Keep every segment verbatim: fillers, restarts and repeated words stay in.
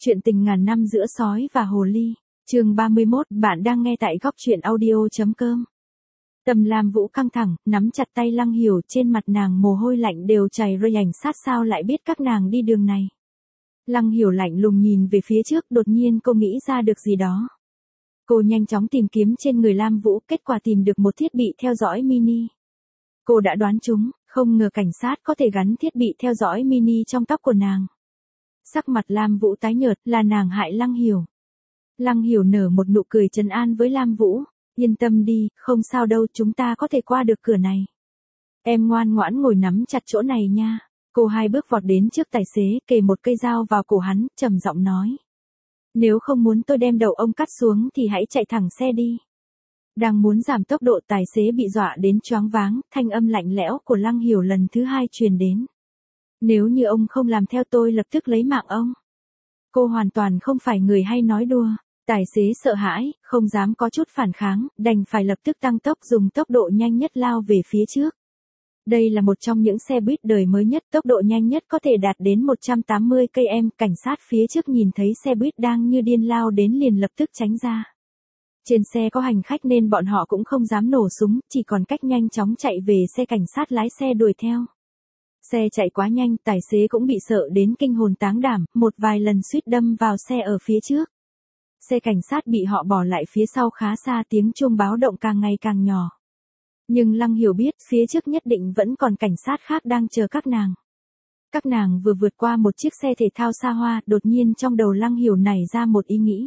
Chuyện tình ngàn năm giữa sói và hồ ly. Chương ba mươi mốt, bạn đang nghe tại góc truyện audio chấm com. Tâm Lam Vũ căng thẳng, nắm chặt tay Lăng Hiểu, trên mặt nàng mồ hôi lạnh đều chảy rơi, ảnh sát sao lại biết các nàng đi đường này. Lăng Hiểu lạnh lùng nhìn về phía trước, đột nhiên cô nghĩ ra được gì đó. Cô nhanh chóng tìm kiếm trên người Lam Vũ, kết quả tìm được một thiết bị theo dõi mini. Cô đã đoán trúng, không ngờ cảnh sát có thể gắn thiết bị theo dõi mini trong tóc của nàng. Sắc mặt Lam Vũ tái nhợt, là nàng hại Lăng Hiểu. Lăng Hiểu nở một nụ cười trấn an với Lam Vũ, yên tâm đi, không sao đâu, chúng ta có thể qua được cửa này. Em ngoan ngoãn ngồi nắm chặt chỗ này nha. Cô hai bước vọt đến trước tài xế, kề một cây dao vào cổ hắn, trầm giọng nói. Nếu không muốn tôi đem đầu ông cắt xuống thì hãy chạy thẳng xe đi. Đang muốn giảm tốc độ, tài xế bị dọa đến choáng váng, thanh âm lạnh lẽo của Lăng Hiểu lần thứ hai truyền đến. Nếu như ông không làm theo tôi lập tức lấy mạng ông. Cô hoàn toàn không phải người hay nói đùa. Tài xế sợ hãi, không dám có chút phản kháng, đành phải lập tức tăng tốc, dùng tốc độ nhanh nhất lao về phía trước. Đây là một trong những xe buýt đời mới nhất, tốc độ nhanh nhất có thể đạt đến một trăm tám mươi ki lô mét, cảnh sát phía trước nhìn thấy xe buýt đang như điên lao đến liền lập tức tránh ra. Trên xe có hành khách nên bọn họ cũng không dám nổ súng, chỉ còn cách nhanh chóng chạy về xe, cảnh sát lái xe đuổi theo. Xe chạy quá nhanh, tài xế cũng bị sợ đến kinh hồn táng đảm, một vài lần suýt đâm vào xe ở phía trước. Xe cảnh sát bị họ bỏ lại phía sau khá xa, tiếng chuông báo động càng ngày càng nhỏ. Nhưng Lăng Hiểu biết, phía trước nhất định vẫn còn cảnh sát khác đang chờ các nàng. Các nàng vừa vượt qua một chiếc xe thể thao xa hoa, đột nhiên trong đầu Lăng Hiểu nảy ra một ý nghĩ.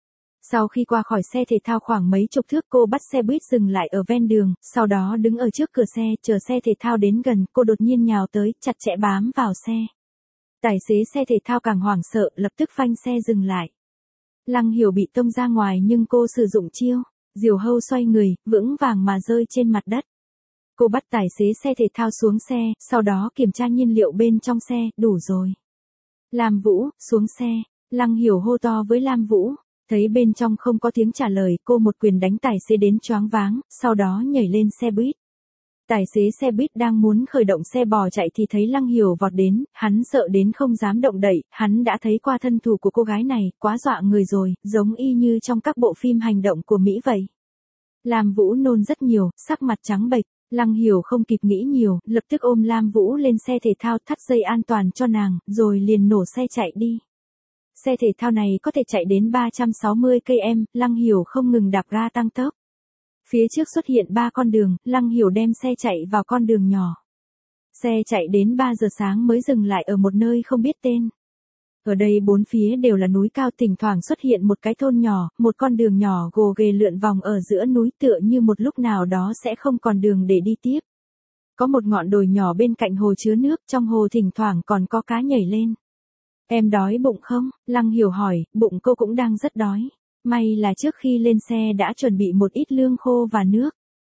Sau khi qua khỏi xe thể thao khoảng mấy chục thước, cô bắt xe buýt dừng lại ở ven đường, sau đó đứng ở trước cửa xe, chờ xe thể thao đến gần, cô đột nhiên nhào tới, chặt chẽ bám vào xe. Tài xế xe thể thao càng hoảng sợ, lập tức phanh xe dừng lại. Lăng Hiểu bị tông ra ngoài nhưng cô sử dụng chiêu, diều hâu xoay người, vững vàng mà rơi trên mặt đất. Cô bắt tài xế xe thể thao xuống xe, sau đó kiểm tra nhiên liệu bên trong xe, đủ rồi. Lam Vũ, xuống xe. Lăng Hiểu hô to với Lam Vũ. Thấy bên trong không có tiếng trả lời, cô một quyền đánh tài xế đến choáng váng, sau đó nhảy lên xe buýt. Tài xế xe buýt đang muốn khởi động xe bò chạy thì thấy Lăng Hiểu vọt đến, hắn sợ đến không dám động đậy, hắn đã thấy qua thân thủ của cô gái này, quá dọa người rồi, giống y như trong các bộ phim hành động của Mỹ vậy. Lam Vũ nôn rất nhiều, sắc mặt trắng bệch, Lăng Hiểu không kịp nghĩ nhiều, lập tức ôm Lam Vũ lên xe thể thao, thắt dây an toàn cho nàng, rồi liền nổ xe chạy đi. Xe thể thao này có thể chạy đến ba trăm sáu mươi ki lô mét, Lăng Hiểu không ngừng đạp ga tăng tốc. Phía trước xuất hiện ba con đường, Lăng Hiểu đem xe chạy vào con đường nhỏ. Xe chạy đến ba giờ sáng mới dừng lại ở một nơi không biết tên. Ở đây bốn phía đều là núi cao, thỉnh thoảng xuất hiện một cái thôn nhỏ, một con đường nhỏ gồ ghề lượn vòng ở giữa núi, tựa như một lúc nào đó sẽ không còn đường để đi tiếp. Có một ngọn đồi nhỏ bên cạnh hồ chứa nước, trong hồ thỉnh thoảng còn có cá nhảy lên. Em đói bụng không? Lăng Hiểu hỏi, bụng cô cũng đang rất đói. May là trước khi lên xe đã chuẩn bị một ít lương khô và nước.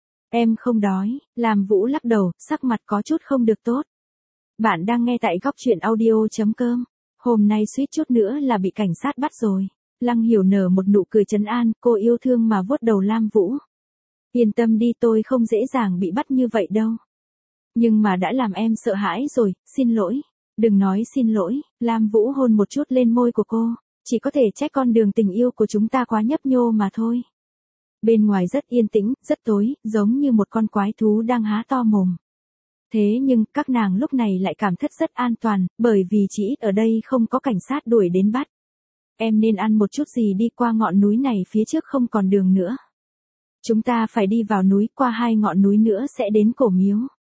Em không đói. Lam Vũ lắc đầu, sắc mặt có chút không được tốt. Bạn đang nghe tại góc truyện audio chấm com. Hôm nay suýt chút nữa là bị cảnh sát bắt rồi. Lăng Hiểu nở một nụ cười trấn an, cô yêu thương mà vuốt đầu Lam Vũ. Yên tâm đi, tôi không dễ dàng bị bắt như vậy đâu. Nhưng mà đã làm em sợ hãi rồi, xin lỗi. Đừng nói xin lỗi. Lam Vũ hôn một chút lên môi của cô. Chỉ có thể trách con đường tình yêu của chúng ta quá nhấp nhô mà thôi. Bên ngoài rất yên tĩnh, rất tối, giống như một con quái thú đang há to mồm. Thế nhưng, các nàng lúc này lại cảm thấy rất an toàn, bởi vì chỉ ít ở đây không có cảnh sát đuổi đến bắt. Em nên ăn một chút gì đi, qua ngọn núi này phía trước không còn đường nữa. Chúng ta phải đi vào núi, qua hai ngọn núi nữa sẽ đến cổ miếu.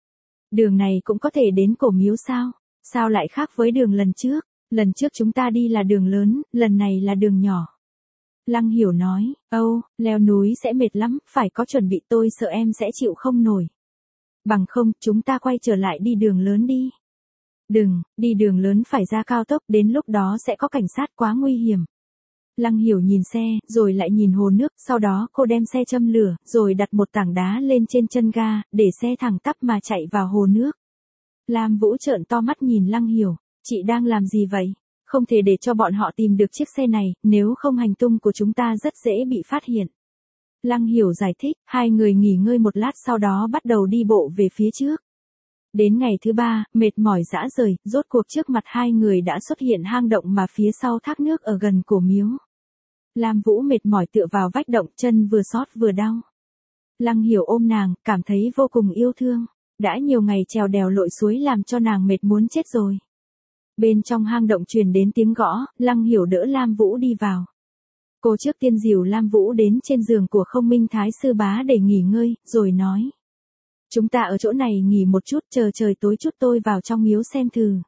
Đường này cũng có thể đến cổ miếu sao? Sao lại khác với đường lần trước? Lần trước chúng ta đi là đường lớn, lần này là đường nhỏ. Lăng Hiểu nói, âu, leo núi sẽ mệt lắm, phải có chuẩn bị, tôi sợ em sẽ chịu không nổi. Bằng không, chúng ta quay trở lại đi đường lớn đi. Đừng, đi đường lớn phải ra cao tốc, đến lúc đó sẽ có cảnh sát, quá nguy hiểm. Lăng Hiểu nhìn xe, rồi lại nhìn hồ nước, sau đó cô đem xe châm lửa, rồi đặt một tảng đá lên trên chân ga, để xe thẳng tắp mà chạy vào hồ nước. Lam Vũ trợn to mắt nhìn Lăng Hiểu, chị đang làm gì vậy? Không thể để cho bọn họ tìm được chiếc xe này, nếu không hành tung của chúng ta rất dễ bị phát hiện. Lăng Hiểu giải thích, hai người nghỉ ngơi một lát sau đó bắt đầu đi bộ về phía trước. Đến ngày thứ ba, mệt mỏi rã rời, rốt cuộc trước mặt hai người đã xuất hiện hang động mà phía sau thác nước ở gần cổ miếu. Lam Vũ mệt mỏi tựa vào vách động, chân vừa xót vừa đau. Lăng Hiểu ôm nàng, cảm thấy vô cùng yêu thương. Đã nhiều ngày trèo đèo lội suối làm cho nàng mệt muốn chết rồi. Bên trong hang động truyền đến tiếng gõ, Lăng Hiểu đỡ Lam Vũ đi vào. Cô trước tiên dìu Lam Vũ đến trên giường của Không Minh Thái sư bá để nghỉ ngơi, rồi nói. Chúng ta ở chỗ này nghỉ một chút, chờ trời tối chút tôi vào trong miếu xem thử.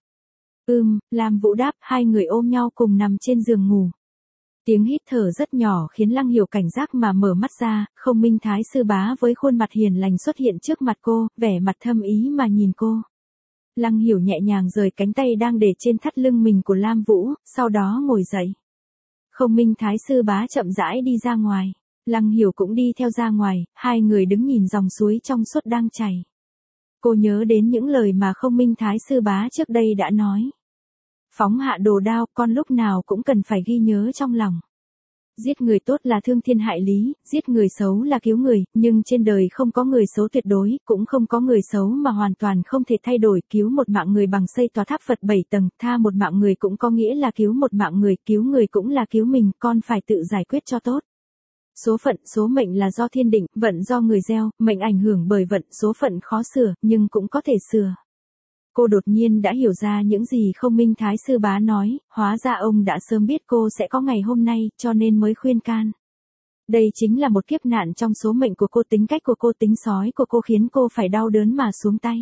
Ừm, Lam Vũ đáp, hai người ôm nhau cùng nằm trên giường ngủ. Tiếng hít thở rất nhỏ khiến Lăng Hiểu cảnh giác mà mở mắt ra, Không Minh Thái sư bá với khuôn mặt hiền lành xuất hiện trước mặt cô, vẻ mặt thâm ý mà nhìn cô. Lăng Hiểu nhẹ nhàng rời cánh tay đang để trên thắt lưng mình của Lam Vũ, sau đó ngồi dậy. Không Minh Thái sư bá chậm rãi đi ra ngoài. Lăng Hiểu cũng đi theo ra ngoài, hai người đứng nhìn dòng suối trong suốt đang chảy. Cô nhớ đến những lời mà Không Minh Thái sư bá trước đây đã nói. Phóng hạ đồ đao, con lúc nào cũng cần phải ghi nhớ trong lòng. Giết người tốt là thương thiên hại lý, giết người xấu là cứu người, nhưng trên đời không có người xấu tuyệt đối, cũng không có người xấu mà hoàn toàn không thể thay đổi. Cứu một mạng người bằng xây tòa tháp Phật bảy tầng, tha một mạng người cũng có nghĩa là cứu một mạng người, cứu người cũng là cứu mình, con phải tự giải quyết cho tốt. Số phận, số mệnh là do thiên định, vận do người gieo, mệnh ảnh hưởng bởi vận, số phận khó sửa, nhưng cũng có thể sửa. Cô đột nhiên đã hiểu ra những gì Không Minh Thái sư bá nói, hóa ra ông đã sớm biết cô sẽ có ngày hôm nay, cho nên mới khuyên can. Đây chính là một kiếp nạn trong số mệnh của cô, tính cách của cô, tính sói của cô khiến cô phải đau đớn mà xuống tay.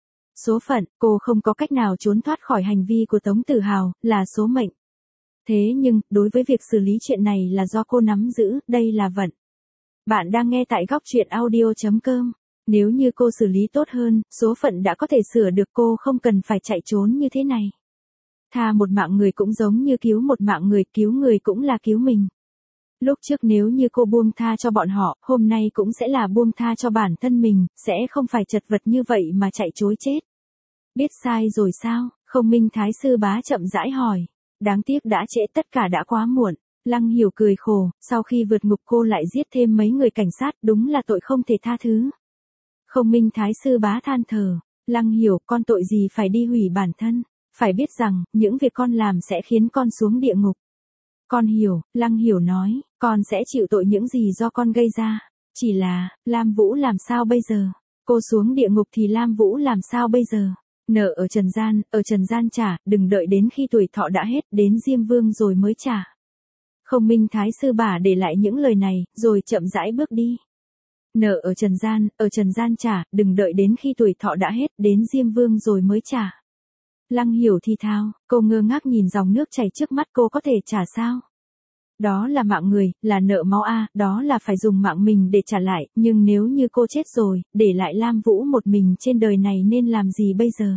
Số phận, cô không có cách nào trốn thoát khỏi hành vi của Tống Tử Hào, là số mệnh. Thế nhưng, đối với việc xử lý chuyện này là do cô nắm giữ, đây là vận. Bạn đang nghe tại góc truyện audio chấm com. Nếu như cô xử lý tốt hơn, số phận đã có thể sửa được, cô không cần phải chạy trốn như thế này. Tha một mạng người cũng giống như cứu một mạng người, cứu người cũng là cứu mình. Lúc trước nếu như cô buông tha cho bọn họ, hôm nay cũng sẽ là buông tha cho bản thân mình, sẽ không phải chật vật như vậy mà chạy trối chết. Biết sai rồi sao? Không Minh Thái sư bá chậm rãi hỏi. Đáng tiếc đã trễ, tất cả đã quá muộn. Lăng Hiểu cười khổ, sau khi vượt ngục cô lại giết thêm mấy người cảnh sát, đúng là tội không thể tha thứ. Không Minh Thái sư bá than thở, Lăng Hiểu, con tội gì phải đi hủy bản thân, phải biết rằng, những việc con làm sẽ khiến con xuống địa ngục. Con hiểu, Lăng Hiểu nói, con sẽ chịu tội những gì do con gây ra, chỉ là, Lam Vũ làm sao bây giờ? Cô xuống địa ngục thì Lam Vũ làm sao bây giờ? Nợ ở trần gian, ở trần gian trả, đừng đợi đến khi tuổi thọ đã hết, đến Diêm Vương rồi mới trả. Không Minh Thái sư bá để lại những lời này, rồi chậm rãi bước đi. Nợ ở trần gian, ở trần gian trả, đừng đợi đến khi tuổi thọ đã hết, đến Diêm Vương rồi mới trả. Lăng Hiểu thì thào, cô ngơ ngác nhìn dòng nước chảy trước mắt, cô có thể trả sao? Đó là mạng người, là nợ máu a, đó là phải dùng mạng mình để trả lại, nhưng nếu như cô chết rồi, để lại Lam Vũ một mình trên đời này nên làm gì bây giờ?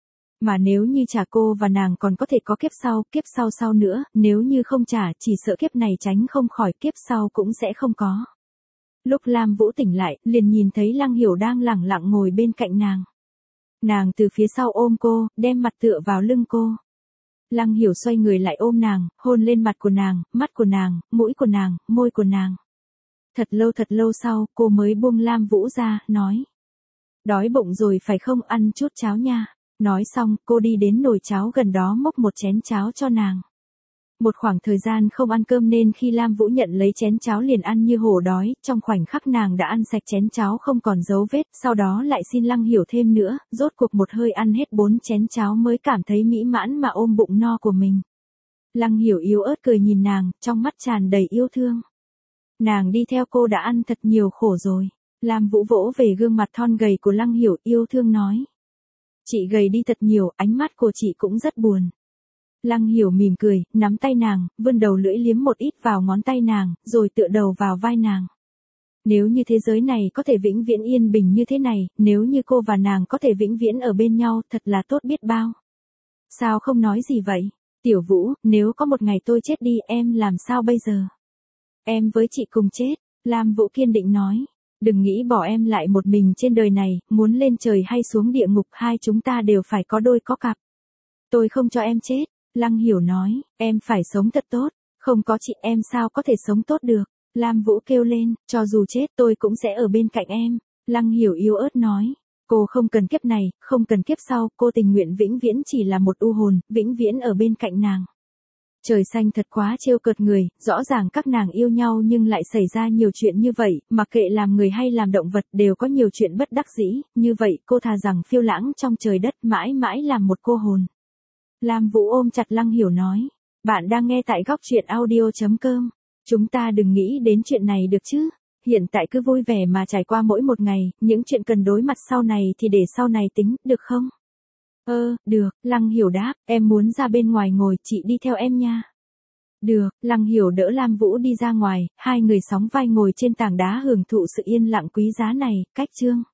Mà nếu như trả, cô và nàng còn có thể có kiếp sau, kiếp sau sau nữa, nếu như không trả, chỉ sợ kiếp này tránh không khỏi, kiếp sau cũng sẽ không có. Lúc Lam Vũ tỉnh lại, liền nhìn thấy Lăng Hiểu đang lẳng lặng ngồi bên cạnh nàng. Nàng từ phía sau ôm cô, đem mặt tựa vào lưng cô. Lăng Hiểu xoay người lại ôm nàng, hôn lên mặt của nàng, mắt của nàng, mũi của nàng, môi của nàng. Thật lâu thật lâu sau, cô mới buông Lam Vũ ra, nói. Đói bụng rồi phải không, ăn chút cháo nha. Nói xong, cô đi đến nồi cháo gần đó múc một chén cháo cho nàng. Một khoảng thời gian không ăn cơm nên khi Lam Vũ nhận lấy chén cháo liền ăn như hổ đói, trong khoảnh khắc nàng đã ăn sạch chén cháo không còn dấu vết, sau đó lại xin Lăng Hiểu thêm nữa, rốt cuộc một hơi ăn hết bốn chén cháo mới cảm thấy mỹ mãn mà ôm bụng no của mình. Lăng Hiểu yếu ớt cười nhìn nàng, trong mắt tràn đầy yêu thương. Nàng đi theo cô đã ăn thật nhiều khổ rồi. Lam Vũ vỗ về gương mặt thon gầy của Lăng Hiểu, yêu thương nói. Chị gầy đi thật nhiều, ánh mắt của chị cũng rất buồn. Lăng Hiểu mỉm cười, nắm tay nàng, vươn đầu lưỡi liếm một ít vào ngón tay nàng, rồi tựa đầu vào vai nàng. Nếu như thế giới này có thể vĩnh viễn yên bình như thế này, nếu như cô và nàng có thể vĩnh viễn ở bên nhau, thật là tốt biết bao. Sao không nói gì vậy? Tiểu Vũ, nếu có một ngày tôi chết đi, em làm sao bây giờ? Em với chị cùng chết, Lam Vũ kiên định nói. Đừng nghĩ bỏ em lại một mình trên đời này, muốn lên trời hay xuống địa ngục, hai chúng ta đều phải có đôi có cặp. Tôi không cho em chết. Lăng Hiểu nói, em phải sống thật tốt, không có chị em sao có thể sống tốt được. Lam Vũ kêu lên, cho dù chết tôi cũng sẽ ở bên cạnh em. Lăng Hiểu yếu ớt nói, Cô không cần kiếp này, không cần kiếp sau, cô tình nguyện vĩnh viễn chỉ là một u hồn, vĩnh viễn ở bên cạnh nàng. Trời xanh thật quá trêu cợt người, rõ ràng các nàng yêu nhau nhưng lại xảy ra nhiều chuyện như vậy, mặc kệ làm người hay làm động vật đều có nhiều chuyện bất đắc dĩ, như vậy cô thà rằng phiêu lãng trong trời đất mãi mãi làm một cô hồn. Lam Vũ ôm chặt Lăng Hiểu nói, bạn đang nghe tại góc truyện audio.com, chúng ta đừng nghĩ đến chuyện này được chứ, hiện tại cứ vui vẻ mà trải qua mỗi một ngày, những chuyện cần đối mặt sau này thì để sau này tính, được không? Ơ, được, Lăng Hiểu đáp, em muốn ra bên ngoài ngồi, chị đi theo em nha. Được, Lăng Hiểu đỡ Lam Vũ đi ra ngoài, hai người sóng vai ngồi trên tảng đá hưởng thụ sự yên lặng quý giá này, cách chương.